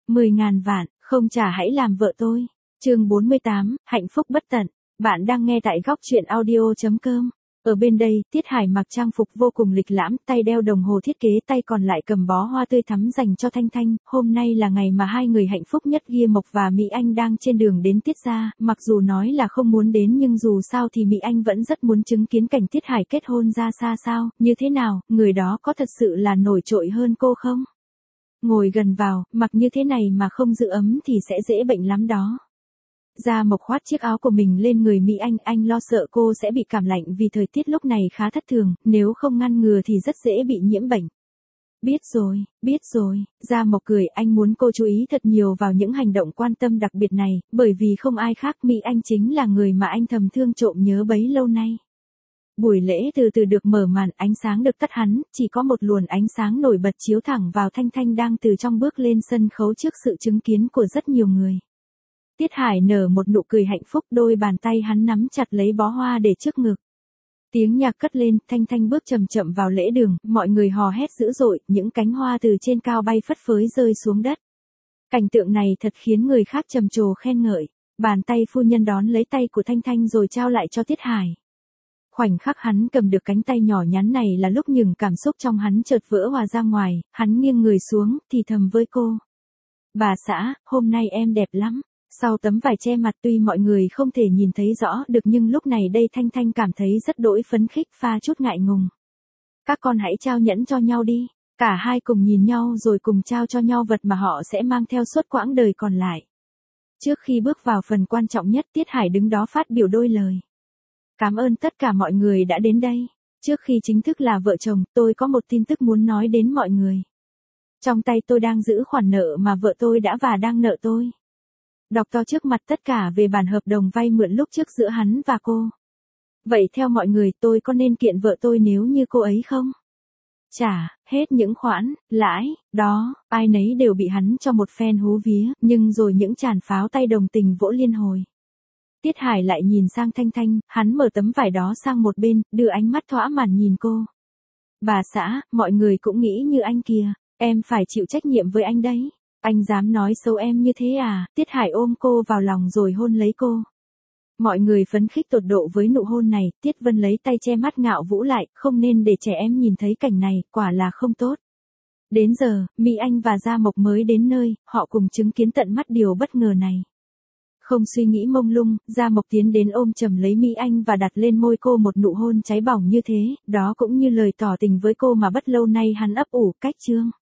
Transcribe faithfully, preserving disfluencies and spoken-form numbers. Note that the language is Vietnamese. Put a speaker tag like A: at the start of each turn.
A: mười ngàn vạn, không trả hãy làm vợ tôi. Chương bốn mươi tám, hạnh phúc bất tận. Bạn đang nghe tại góc truyện audio chấm com. Ở bên đây, Tiết Hải mặc trang phục vô cùng lịch lãm, tay đeo đồng hồ thiết kế, tay còn lại cầm bó hoa tươi thắm dành cho Thanh Thanh. Hôm nay là ngày mà hai người hạnh phúc nhất. Gia Mộc và Mỹ Anh đang trên đường đến Tiết gia, mặc dù nói là không muốn đến nhưng dù sao thì Mỹ Anh vẫn rất muốn chứng kiến cảnh Tiết Hải kết hôn ra xa sao, như thế nào, người đó có thật sự là nổi trội hơn cô không? Ngồi gần vào, mặc như thế này mà không giữ ấm thì sẽ dễ bệnh lắm đó. Gia Mộc khoác chiếc áo của mình lên người Mỹ Anh, anh lo sợ cô sẽ bị cảm lạnh vì thời tiết lúc này khá thất thường, nếu không ngăn ngừa thì rất dễ bị nhiễm bệnh. Biết rồi, biết rồi, Gia Mộc cười, anh muốn cô chú ý thật nhiều vào những hành động quan tâm đặc biệt này, bởi vì không ai khác, Mỹ Anh chính là người mà anh thầm thương trộm nhớ bấy lâu nay. Buổi lễ từ từ được mở màn, ánh sáng được tắt hẳn, chỉ có một luồng ánh sáng nổi bật chiếu thẳng vào Thanh Thanh đang từ trong bước lên sân khấu trước sự chứng kiến của rất nhiều người. Tiết Hải nở một nụ cười hạnh phúc, đôi bàn tay hắn nắm chặt lấy bó hoa để trước ngực. Tiếng nhạc cất lên, Thanh Thanh bước chậm chậm vào lễ đường, mọi người hò hét dữ dội, những cánh hoa từ trên cao bay phất phới rơi xuống đất. Cảnh tượng này thật khiến người khác trầm trồ khen ngợi. Bàn tay phu nhân đón lấy tay của Thanh Thanh rồi trao lại cho Tiết Hải. Khoảnh khắc hắn cầm được cánh tay nhỏ nhắn này là lúc những cảm xúc trong hắn chợt vỡ hòa ra ngoài, hắn nghiêng người xuống, thì thầm với cô. Bà xã, hôm nay em đẹp lắm. Sau tấm vải che mặt tuy mọi người không thể nhìn thấy rõ được nhưng lúc này đây Thanh Thanh cảm thấy rất đỗi phấn khích pha chút ngại ngùng. Các con hãy trao nhẫn cho nhau đi. Cả hai cùng nhìn nhau rồi cùng trao cho nhau vật mà họ sẽ mang theo suốt quãng đời còn lại. Trước khi bước vào phần quan trọng nhất, Tiết Hải đứng đó phát biểu đôi lời. Cảm ơn tất cả mọi người đã đến đây. Trước khi chính thức là vợ chồng, tôi có một tin tức muốn nói đến mọi người. Trong tay tôi đang giữ khoản nợ mà vợ tôi đã và đang nợ tôi. Đọc to trước mặt tất cả về bản hợp đồng vay mượn lúc trước giữa hắn và cô. Vậy theo mọi người tôi có nên kiện vợ tôi nếu như cô ấy không? Trả, hết những khoản, lãi, đó, ai nấy đều bị hắn cho một phen hú vía, nhưng rồi những tràn pháo tay đồng tình vỗ liên hồi. Tiết Hải lại nhìn sang Thanh Thanh, hắn mở tấm vải đó sang một bên, đưa ánh mắt thỏa mãn nhìn cô. Bà xã, mọi người cũng nghĩ như anh kìa, em phải chịu trách nhiệm với anh đấy. Anh dám nói xấu em như thế à? Tiết Hải ôm cô vào lòng rồi hôn lấy cô. Mọi người phấn khích tột độ với nụ hôn này, Tiết Vân lấy tay che mắt ngạo vũ lại, không nên để trẻ em nhìn thấy cảnh này, quả là không tốt. Đến giờ, Mỹ Anh và Gia Mộc mới đến nơi, họ cùng chứng kiến tận mắt điều bất ngờ này. Không suy nghĩ mông lung, Gia Mộc tiến đến ôm chầm lấy Mỹ Anh và đặt lên môi cô một nụ hôn cháy bỏng như thế, đó cũng như lời tỏ tình với cô mà bất lâu nay hắn ấp ủ cách chương.